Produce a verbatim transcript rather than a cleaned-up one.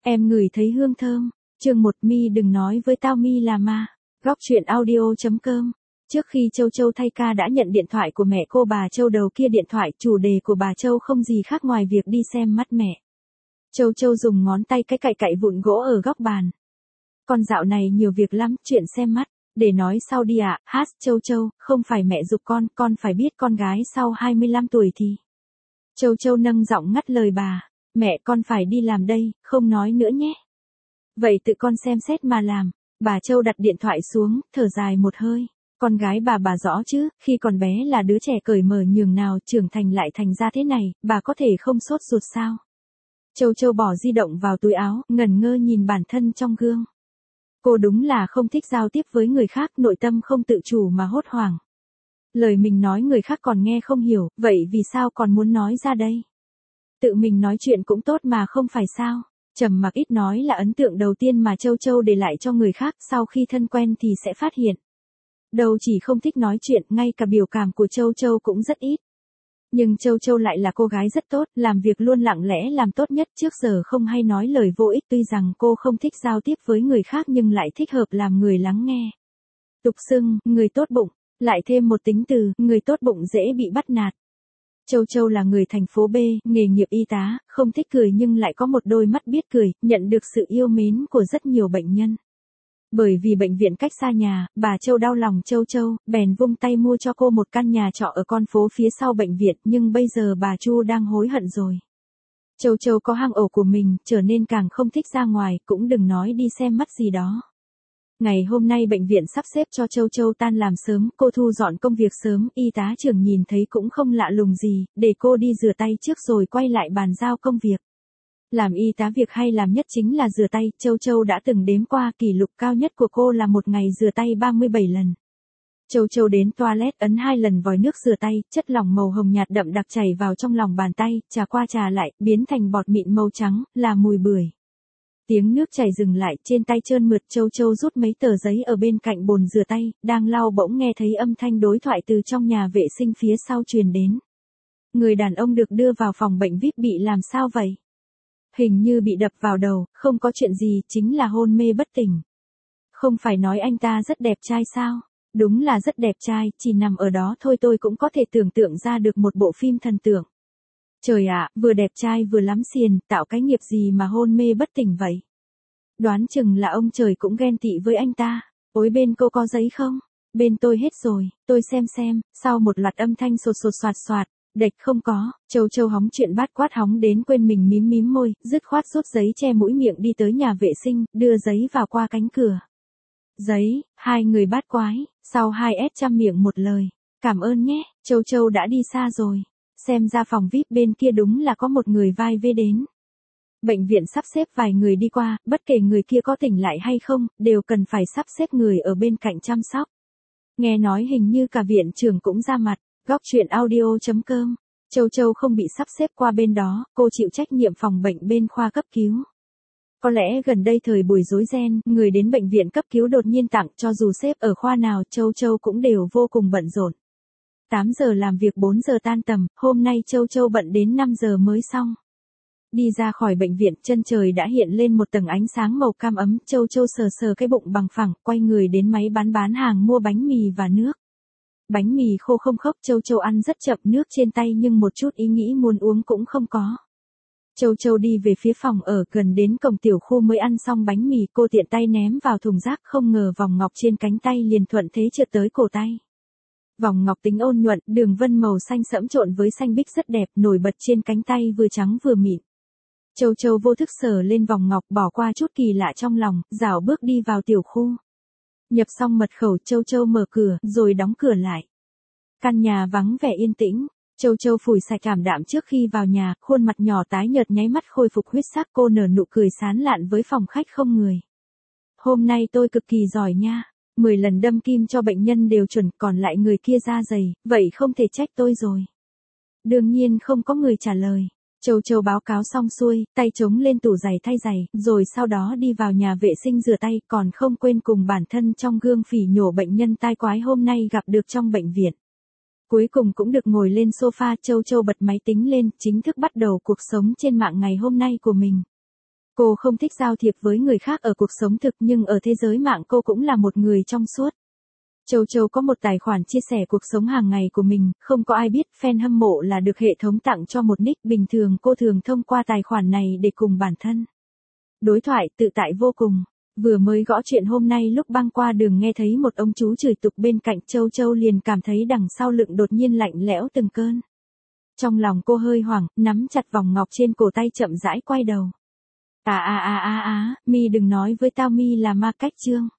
Em ngửi thấy hương thơm. Chương một Mi đừng nói với tao Mi là ma. Góc truyện audio chấm com. Trước khi Châu Châu thay ca đã nhận điện thoại của mẹ cô, bà Châu đầu kia điện thoại, chủ đề của bà Châu không gì khác ngoài việc đi xem mắt mẹ. Châu Châu dùng ngón tay cái cạy cạy vụn gỗ ở góc bàn. Con dạo này nhiều việc lắm, chuyện xem mắt. Để nói sau đi ạ, à. Hát Châu Châu, không phải mẹ giục con, con phải biết con gái sau hai mươi lăm tuổi thì. Châu Châu nâng giọng ngắt lời bà. Mẹ con phải đi làm đây, không nói nữa nhé. Vậy tự con xem xét mà làm. Bà Châu đặt điện thoại xuống, thở dài một hơi. Con gái bà bà rõ chứ, khi còn bé là đứa trẻ cởi mở nhường nào, trưởng thành lại thành ra thế này, bà có thể không sốt ruột sao? Châu Châu bỏ di động vào túi áo, ngẩn ngơ nhìn bản thân trong gương. Cô đúng là không thích giao tiếp với người khác, nội tâm không tự chủ mà hốt hoảng. Lời mình nói người khác còn nghe không hiểu, vậy vì sao còn muốn nói ra đây? Tự mình nói chuyện cũng tốt mà không phải sao? Trầm mặc ít nói là ấn tượng đầu tiên mà Châu Châu để lại cho người khác, sau khi thân quen thì sẽ phát hiện. Đâu chỉ không thích nói chuyện, ngay cả biểu cảm của Châu Châu cũng rất ít. Nhưng Châu Châu lại là cô gái rất tốt, làm việc luôn lặng lẽ làm tốt nhất, trước giờ không hay nói lời vô ích, tuy rằng cô không thích giao tiếp với người khác nhưng lại thích hợp làm người lắng nghe. Tục xưng, người tốt bụng, lại thêm một tính từ, người tốt bụng dễ bị bắt nạt. Châu Châu là người thành phố B, nghề nghiệp y tá, không thích cười nhưng lại có một đôi mắt biết cười, nhận được sự yêu mến của rất nhiều bệnh nhân. Bởi vì bệnh viện cách xa nhà, bà Châu đau lòng Châu Châu, bèn vung tay mua cho cô một căn nhà trọ ở con phố phía sau bệnh viện, nhưng bây giờ bà Chu đang hối hận rồi. Châu Châu có hang ổ của mình, trở nên càng không thích ra ngoài, cũng đừng nói đi xem mắt gì đó. Ngày hôm nay bệnh viện sắp xếp cho Châu Châu tan làm sớm, cô thu dọn công việc sớm, y tá trưởng nhìn thấy cũng không lạ lùng gì, để cô đi rửa tay trước rồi quay lại bàn giao công việc. Làm y tá việc hay làm nhất chính là rửa tay, Châu Châu đã từng đếm qua, kỷ lục cao nhất của cô là một ngày rửa tay ba mươi bảy lần. Châu Châu đến toilet ấn hai lần vòi nước rửa tay, chất lỏng màu hồng nhạt đậm đặc chảy vào trong lòng bàn tay, trà qua trà lại, biến thành bọt mịn màu trắng, là mùi bưởi. Tiếng nước chảy dừng lại, trên tay trơn mượt, Châu Châu rút mấy tờ giấy ở bên cạnh bồn rửa tay, đang lau bỗng nghe thấy âm thanh đối thoại từ trong nhà vệ sinh phía sau truyền đến. Người đàn ông được đưa vào phòng bệnh vi ai pi bị làm sao vậy? Hình như bị đập vào đầu, không có chuyện gì, chính là hôn mê bất tỉnh. Không phải nói anh ta rất đẹp trai sao? Đúng là rất đẹp trai, chỉ nằm ở đó thôi tôi cũng có thể tưởng tượng ra được một bộ phim thần tượng. Trời ạ, vừa đẹp trai vừa lắm xiền, tạo cái nghiệp gì mà hôn mê bất tỉnh vậy? Đoán chừng là ông trời cũng ghen tị với anh ta. Ôi bên cô có giấy không? Bên tôi hết rồi, tôi xem xem. Sau một loạt âm thanh sột sột soạt soạt, đệch không có. Châu Châu hóng chuyện bát quát hóng đến quên mình mím mím môi, dứt khoát rút giấy che mũi miệng đi tới nhà vệ sinh, đưa giấy vào qua cánh cửa. Giấy, hai người bát quái, sau hai ét chăm miệng một lời. Cảm ơn nhé, Châu Châu đã đi xa rồi. Xem ra phòng vi ai pi bên kia đúng là có một người vai vế đến. Bệnh viện sắp xếp vài người đi qua, bất kể người kia có tỉnh lại hay không, đều cần phải sắp xếp người ở bên cạnh chăm sóc. Nghe nói hình như cả viện trưởng cũng ra mặt. Góc truyện audio chấm com. Châu Châu không bị sắp xếp qua bên đó, cô chịu trách nhiệm phòng bệnh bên khoa cấp cứu. Có lẽ gần đây thời buổi rối ren, người đến bệnh viện cấp cứu đột nhiên tặng, cho dù xếp ở khoa nào, Châu Châu cũng đều vô cùng bận rộn. tám giờ làm việc bốn giờ tan tầm, hôm nay Châu Châu bận đến năm giờ mới xong. Đi ra khỏi bệnh viện, chân trời đã hiện lên một tầng ánh sáng màu cam ấm, Châu Châu sờ sờ cái bụng bằng phẳng, quay người đến máy bán bán hàng mua bánh mì và nước. Bánh mì khô không khốc, Châu Châu ăn rất chậm, nước trên tay nhưng một chút ý nghĩ muốn uống cũng không có. Châu Châu đi về phía phòng ở, gần đến cổng tiểu khu mới ăn xong bánh mì, cô tiện tay ném vào thùng rác, không ngờ vòng ngọc trên cánh tay liền thuận thế trượt tới cổ tay. Vòng ngọc tính ôn nhuận, đường vân màu xanh sẫm trộn với xanh biếc rất đẹp, nổi bật trên cánh tay vừa trắng vừa mịn. Châu Châu vô thức sờ lên vòng ngọc, bỏ qua chút kỳ lạ trong lòng, rảo bước đi vào tiểu khu. Nhập xong mật khẩu, Châu Châu mở cửa, rồi đóng cửa lại. Căn nhà vắng vẻ yên tĩnh, Châu Châu phủi sạch cảm đạm trước khi vào nhà, khuôn mặt nhỏ tái nhợt nháy mắt khôi phục huyết sắc, cô nở nụ cười sán lạn với phòng khách không người. Hôm nay tôi cực kỳ giỏi nha, mười lần đâm kim cho bệnh nhân đều chuẩn, còn lại người kia da dày, vậy không thể trách tôi rồi. Đương nhiên không có người trả lời. Châu Châu báo cáo xong xuôi, tay chống lên tủ giày thay giày, rồi sau đó đi vào nhà vệ sinh rửa tay, còn không quên cùng bản thân trong gương phỉ nhổ bệnh nhân tai quái hôm nay gặp được trong bệnh viện. Cuối cùng cũng được ngồi lên sofa, Châu Châu bật máy tính lên, chính thức bắt đầu cuộc sống trên mạng ngày hôm nay của mình. Cô không thích giao thiệp với người khác ở cuộc sống thực nhưng ở thế giới mạng cô cũng là một người trong suốt. Châu Châu có một tài khoản chia sẻ cuộc sống hàng ngày của mình, không có ai biết, fan hâm mộ là được hệ thống tặng cho một nick, bình thường cô thường thông qua tài khoản này để cùng bản thân đối thoại, tự tại vô cùng. Vừa mới gõ chuyện hôm nay lúc băng qua đường nghe thấy một ông chú chửi tục bên cạnh, Châu Châu liền cảm thấy đằng sau lưng đột nhiên lạnh lẽo từng cơn. Trong lòng cô hơi hoảng, nắm chặt vòng ngọc trên cổ tay chậm rãi quay đầu. À à à à à, mi đừng nói với tao mi là ma cách trương.